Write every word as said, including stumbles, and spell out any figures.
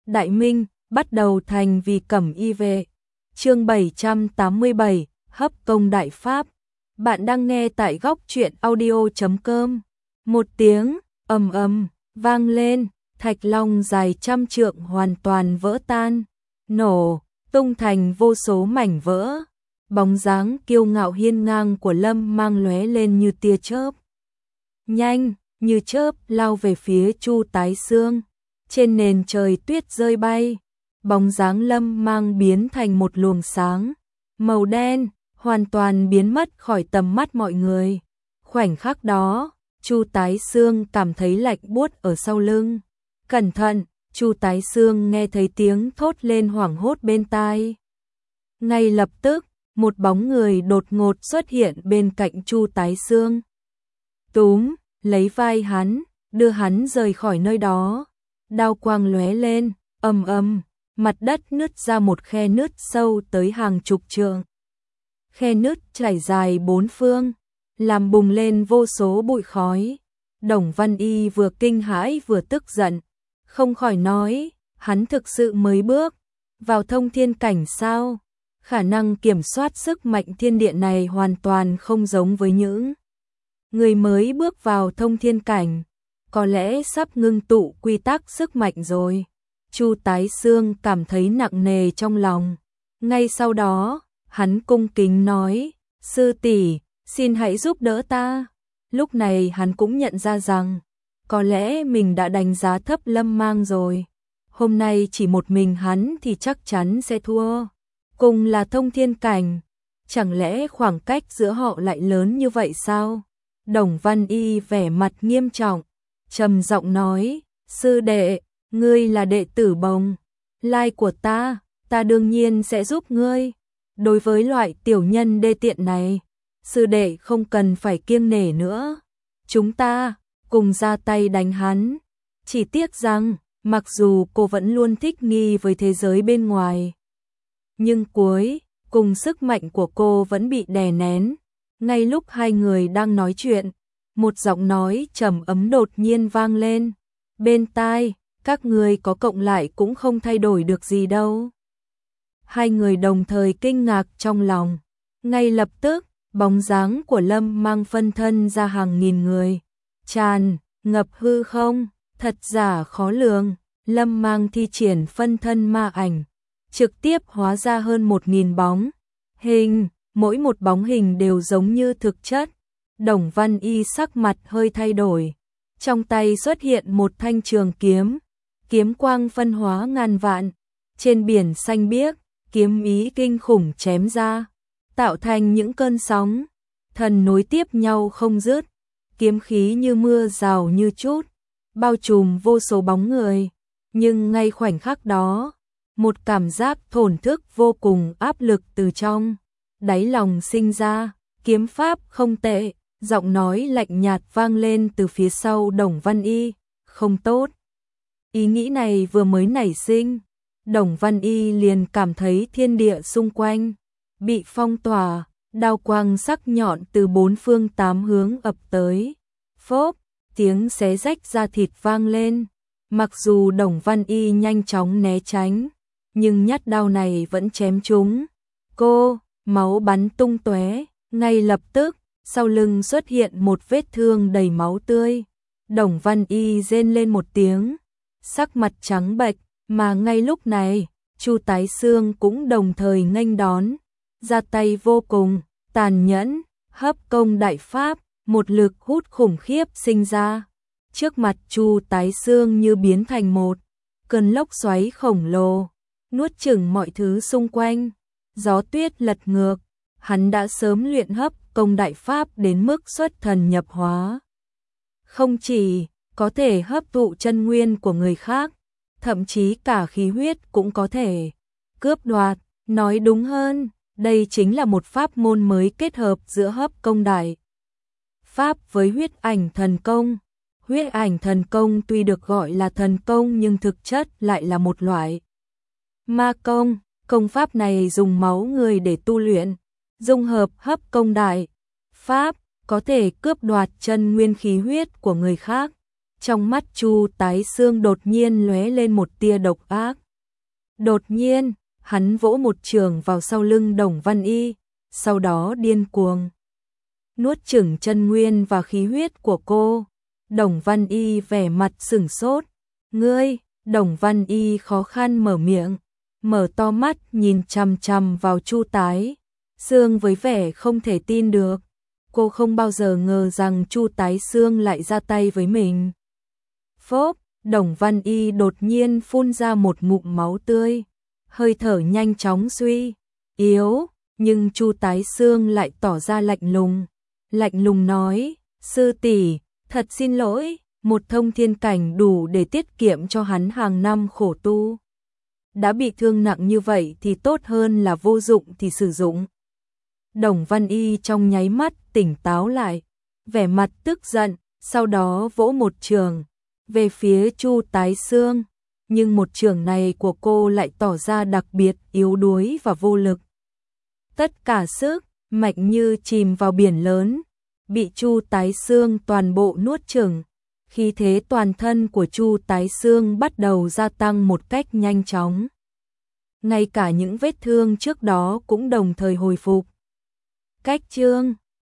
Đại Minh, bắt đầu thành vì cẩm y vệ. Chương bảy trăm tám mươi bảy, hấp công đại pháp. Bạn đang nghe tại góc truyện audio chấm com. Một tiếng ầm ầm vang lên, thạch long dài trăm trượng hoàn toàn vỡ tan, nổ tung thành vô số mảnh vỡ. Bóng dáng kiêu ngạo hiên ngang của Lâm Mang lóe lên như tia chớp, nhanh như chớp lao về phía Chu Tái Xương. Trên nền trời tuyết rơi bay, bóng dáng Lâm Mang biến thành một luồng sáng màu đen, hoàn toàn biến mất khỏi tầm mắt mọi người. Khoảnh khắc đó, Chu Tái Xương cảm thấy lạnh buốt ở sau lưng. Cẩn thận, Chu Tái Xương nghe thấy tiếng thốt lên hoảng hốt bên tai. Ngay lập tức, một bóng người đột ngột xuất hiện bên cạnh Chu Tái Xương. Túm lấy vai hắn, đưa hắn rời khỏi nơi đó. Đao quang lóe lên, ầm ầm, mặt đất nứt ra một khe nứt sâu tới hàng chục trượng. Khe nứt trải dài bốn phương, làm bùng lên vô số bụi khói. Đồng Văn Y vừa kinh hãi vừa tức giận, không khỏi nói, hắn thực sự mới bước vào thông thiên cảnh sao? Khả năng kiểm soát sức mạnh thiên địa này hoàn toàn không giống với những người mới bước vào thông thiên cảnh, có lẽ sắp ngưng tụ quy tắc sức mạnh rồi. Chu Tái Xương cảm thấy nặng nề trong lòng. Ngay sau đó, hắn cung kính nói, sư tỷ, xin hãy giúp đỡ ta. Lúc này hắn cũng nhận ra rằng, có lẽ mình đã đánh giá thấp Lâm Mang rồi. Hôm nay chỉ một mình hắn thì chắc chắn sẽ thua. Cùng là thông thiên cảnh, chẳng lẽ khoảng cách giữa họ lại lớn như vậy sao? Đồng Văn Y vẻ mặt nghiêm trọng, trầm giọng nói, sư đệ, ngươi là đệ tử Bồng Lai của ta, ta đương nhiên sẽ giúp ngươi. Đối với loại tiểu nhân đê tiện này, sư đệ không cần phải kiêng nể nữa. Chúng ta cùng ra tay đánh hắn. Chỉ tiếc rằng, mặc dù cô vẫn luôn thích nghi với thế giới bên ngoài, nhưng cuối cùng sức mạnh của cô vẫn bị đè nén. Ngay lúc hai người đang nói chuyện, một giọng nói trầm ấm đột nhiên vang lên bên tai, các người có cộng lại cũng không thay đổi được gì đâu. Hai người đồng thời kinh ngạc trong lòng. Ngay lập tức, bóng dáng của Lâm Mang phân thân ra hàng nghìn người, tràn ngập hư không, thật giả khó lường. Lâm Mang thi triển phân thân ma ảnh, trực tiếp hóa ra hơn một nghìn bóng hình, mỗi một bóng hình đều giống như thực chất. Đồng Văn Y sắc mặt hơi thay đổi, trong tay xuất hiện một thanh trường kiếm, kiếm quang phân hóa ngàn vạn, trên biển xanh biếc, kiếm ý kinh khủng chém ra, tạo thành những cơn sóng thần nối tiếp nhau không dứt, kiếm khí như mưa rào như chút, bao trùm vô số bóng người. Nhưng ngay khoảnh khắc đó, một cảm giác thổn thức vô cùng áp lực từ trong đáy lòng sinh ra. Kiếm pháp không tệ, giọng nói lạnh nhạt vang lên từ phía sau Đồng Văn Y, không tốt. Ý nghĩ này vừa mới nảy sinh, Đồng Văn Y liền cảm thấy thiên địa xung quanh bị phong tỏa, đao quang sắc nhọn từ bốn phương tám hướng ập tới. Phốp, tiếng xé rách da thịt vang lên. Mặc dù Đồng Văn Y nhanh chóng né tránh, nhưng nhát đao này vẫn chém trúng cô, máu bắn tung tóe. Ngay lập tức, sau lưng xuất hiện một vết thương đầy máu tươi. Đồng Văn Y rên lên một tiếng, sắc mặt trắng bệch, mà ngay lúc này, Chu Tái Xương cũng đồng thời nghênh đón, ra tay vô cùng tàn nhẫn, hấp công đại pháp, một lực hút khủng khiếp sinh ra. Trước mặt Chu Tái Xương như biến thành một cơn lốc xoáy khổng lồ, nuốt chửng mọi thứ xung quanh. Gió tuyết lật ngược, hắn đã sớm luyện hấp công đại pháp đến mức xuất thần nhập hóa. Không chỉ có thể hấp thụ chân nguyên của người khác, thậm chí cả khí huyết cũng có thể cướp đoạt. Nói đúng hơn, đây chính là một pháp môn mới kết hợp giữa hấp công đại pháp với huyết ảnh thần công. Huyết ảnh thần công tuy được gọi là thần công nhưng thực chất lại là một loại ma công. Công pháp này dùng máu người để tu luyện, dung hợp hấp công đại pháp, có thể cướp đoạt chân nguyên khí huyết của người khác, Trong mắt Chu Tái Xương đột nhiên lóe lên một tia độc ác. Đột nhiên, hắn vỗ một trường vào sau lưng Đồng Văn Y, sau đó điên cuồng nuốt chửng chân nguyên và khí huyết của cô. Đồng Văn Y vẻ mặt sửng sốt. Ngươi, Đồng Văn Y khó khăn mở miệng, mở to mắt nhìn chằm chằm vào Chu Tái Xương với vẻ không thể tin được. Cô không bao giờ ngờ rằng Chu Tái Xương lại ra tay với mình. Phốp, Đồng Văn Y đột nhiên phun ra một ngụm máu tươi, hơi thở nhanh chóng suy yếu, nhưng Chu Tái Xương lại tỏ ra lạnh lùng. Lạnh lùng nói, sư tỷ, thật xin lỗi, một thông thiên cảnh đủ để tiết kiệm cho hắn hàng năm khổ tu. Đã bị thương nặng như vậy thì tốt hơn là vô dụng thì sử dụng. Đồng Văn Y trong nháy mắt tỉnh táo lại, vẻ mặt tức giận, sau đó vỗ một trường về phía Chu Tái Xương, nhưng một trường này của cô lại tỏ ra đặc biệt yếu đuối và vô lực. Tất cả sức mạnh như chìm vào biển lớn, bị Chu Tái Xương toàn bộ nuốt chửng. Khí thế toàn thân của Chu Tái Xương bắt đầu gia tăng một cách nhanh chóng. Ngay cả những vết thương trước đó cũng đồng thời hồi phục. Cách chương